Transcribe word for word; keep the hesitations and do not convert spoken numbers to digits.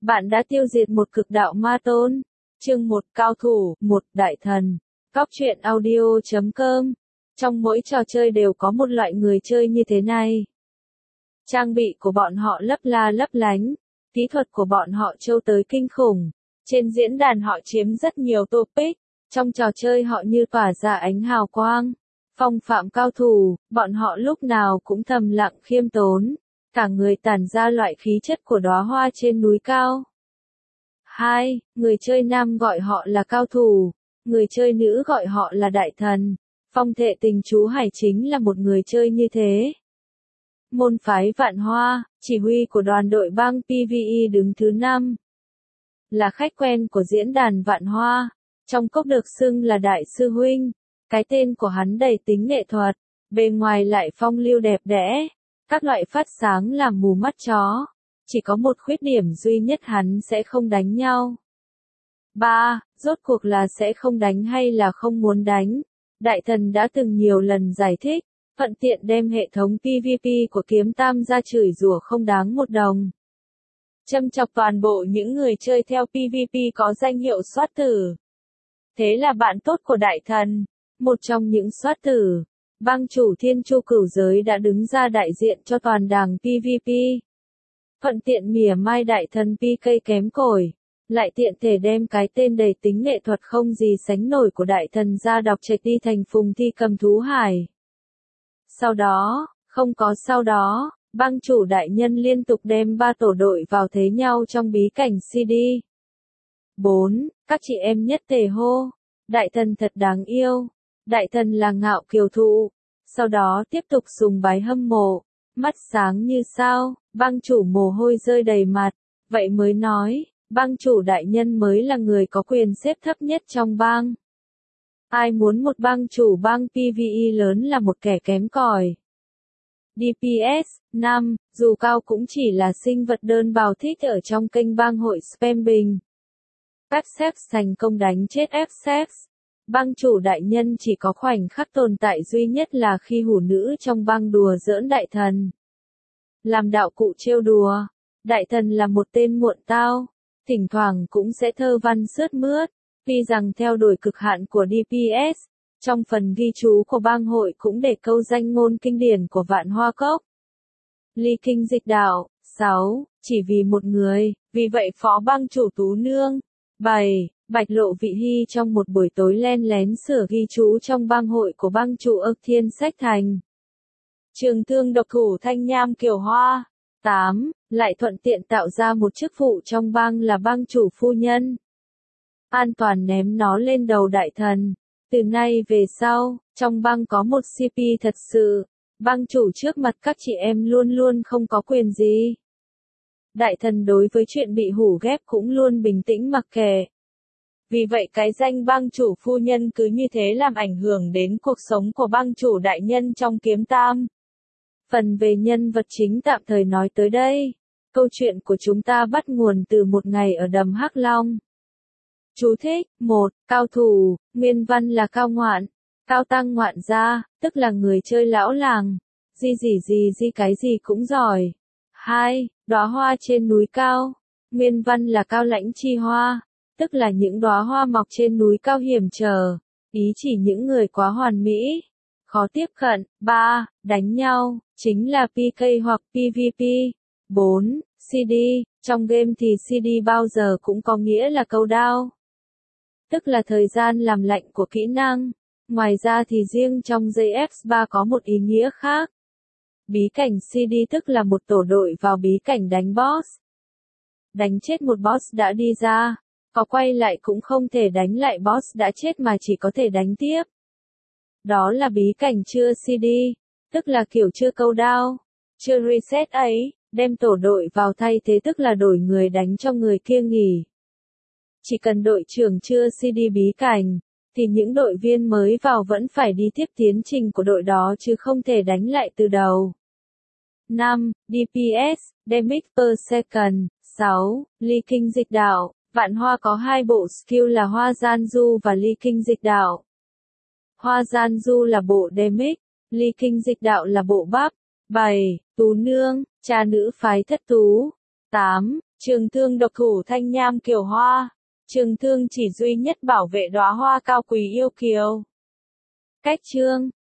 Bạn đã tiêu diệt một cực đạo ma tôn. Chương một cao thủ, một đại thần. Góc truyện audio chấm com. Trong mỗi trò chơi đều có một loại người chơi như thế này. Trang bị của bọn họ lấp la lấp lánh, kỹ thuật của bọn họ trâu tới kinh khủng. Trên diễn đàn họ chiếm rất nhiều topic, trong trò chơi họ như tỏa ra ánh hào quang. Phong phạm cao thủ, bọn họ lúc nào cũng thầm lặng khiêm tốn, cả người tản ra loại khí chất của đóa hoa trên núi cao. Hai, người chơi nam gọi họ là cao thủ, người chơi nữ gọi họ là đại thần. Phong Thệ Tình Chú Hải chính là một người chơi như thế. Môn phái Vạn Hoa, chỉ huy của đoàn đội bang pê vê e đứng thứ năm. Là khách quen của diễn đàn Vạn Hoa, trong cốc được xưng là đại sư huynh. Cái tên của hắn đầy tính nghệ thuật, bề ngoài lại phong lưu đẹp đẽ, các loại phát sáng làm mù mắt chó. Chỉ có một khuyết điểm duy nhất, hắn sẽ không đánh nhau. ba. Rốt cuộc là sẽ không đánh hay là không muốn đánh? Đại thần đã từng nhiều lần giải thích, thuận tiện đem hệ thống pê vê pê của Kiếm Tam ra chửi rủa không đáng một đồng. Châm chọc toàn bộ những người chơi theo pê vê pê có danh hiệu soát tử. Thế là bạn tốt của đại thần, một trong những soát tử, bang chủ Thiên Chu Cửu Giới đã đứng ra đại diện cho toàn đảng pê vê pê. Thuận tiện mỉa mai đại thần pê ca kém cỏi, lại tiện thể đem cái tên đầy tính nghệ thuật không gì sánh nổi của đại thần ra đọc trạch đi thành Phùng Thi Cầm Thú Hải. Sau đó, không có sau đó, bang chủ đại nhân liên tục đem ba tổ đội vào thế nhau trong bí cảnh xê đê. bốn. Các chị em nhất tề hô. Đại thần thật đáng yêu. Đại thần là ngạo kiều thụ. Sau đó tiếp tục sùng bái hâm mộ. Mắt sáng như sao, bang chủ mồ hôi rơi đầy mặt. Vậy mới nói, bang chủ đại nhân mới là người có quyền xếp thấp nhất trong bang. Ai muốn một bang chủ bang pê vê e lớn là một kẻ kém cỏi. đê pê ét, năm, dù cao cũng chỉ là sinh vật đơn bào thích ở trong kênh bang hội spam bình. ép xê thành công đánh chết ép xê. Bang chủ đại nhân chỉ có khoảnh khắc tồn tại duy nhất là khi hủ nữ trong bang đùa giỡn đại thần. Làm đạo cụ trêu đùa, đại thần là một tên muộn tao, thỉnh thoảng cũng sẽ thơ văn sướt mướt, tuy rằng theo đuổi cực hạn của đê pê ét, trong phần ghi chú của bang hội cũng để câu danh ngôn kinh điển của Vạn Hoa Cốc. Ly kinh dịch đạo, sáu, chỉ vì một người, vì vậy phó bang chủ Tú Nương. bảy. Bạch Lộ Vị Hy trong một buổi tối len lén sửa ghi chú trong bang hội của bang chủ Ức Thiên Sách Thành. Trường thương độc thủ Thanh Nham Kiều Hoa. tám. Lại thuận tiện tạo ra một chức vụ trong bang là bang chủ phu nhân. An toàn ném nó lên đầu đại thần. Từ nay về sau, trong bang có một xê pê thật sự. Bang chủ trước mặt các chị em luôn luôn không có quyền gì. Đại thần đối với chuyện bị hủ ghép cũng luôn bình tĩnh mặc kệ. Vì vậy cái danh bang chủ phu nhân cứ như thế làm ảnh hưởng đến cuộc sống của bang chủ đại nhân trong Kiếm Tam. Phần về nhân vật chính tạm thời nói tới đây. Câu chuyện của chúng ta bắt nguồn từ một ngày ở đầm Hắc Long. Chú thích, một. Cao thủ, nguyên văn là cao ngoạn, cao tăng ngoạn gia, tức là người chơi lão làng, gì gì gì gì cái gì cũng giỏi. hai. Đóa hoa trên núi cao, nguyên văn là cao lãnh chi hoa, tức là những đóa hoa mọc trên núi cao hiểm trở, ý chỉ những người quá hoàn mỹ, khó tiếp cận. ba. Đánh nhau, chính là pê ca hoặc pê vê pê. bốn. xê đê, trong game thì xê đê bao giờ cũng có nghĩa là cooldown, tức là thời gian làm lạnh của kỹ năng. Ngoài ra thì riêng trong gi ép ba có một ý nghĩa khác. Bí cảnh xê đê tức là một tổ đội vào bí cảnh đánh boss. Đánh chết một boss đã đi ra, có quay lại cũng không thể đánh lại boss đã chết mà chỉ có thể đánh tiếp. Đó là bí cảnh chưa xê đê, tức là kiểu chưa cooldown, chưa reset ấy, đem tổ đội vào thay thế tức là đổi người đánh cho người kia nghỉ. Chỉ cần đội trưởng chưa xê đê bí cảnh, thì những đội viên mới vào vẫn phải đi tiếp tiến trình của đội đó chứ không thể đánh lại từ đầu. năm. đê pê ét, Damage per second. sáu. Ly kinh dịch đạo, Vạn Hoa có hai bộ skill là Hoa Gian Du và Ly kinh dịch đạo. Hoa Gian Du là bộ Damage, Ly kinh dịch đạo là bộ Buff. bảy. Tú Nương, cha nữ phái Thất Tú. tám. Trường thương độc thủ thanh nham kiều hoa. Trường thương chỉ duy nhất bảo vệ đóa hoa cao quý yêu kiều. Cách chương